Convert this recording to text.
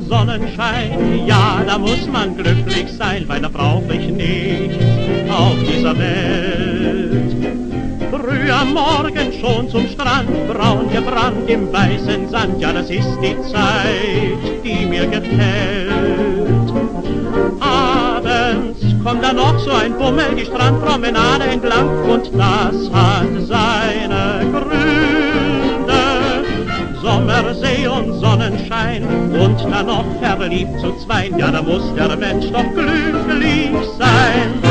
Sonnenschein. Ja, da muss man glücklich sein, weil da brauch ich nichts auf dieser Welt. Früh am Morgen schon zum Strand, braun gebrannt im weißen Sand. Ja, das ist die Zeit, die mir gefällt. Abends kommt dann noch so ein Bummel die Strandpromenade entlang, und das hat seine Gründe. Sommersee und Sonnenschein und dann noch verliebt zu zweien. Ja, da muss der Mensch doch glücklich sein.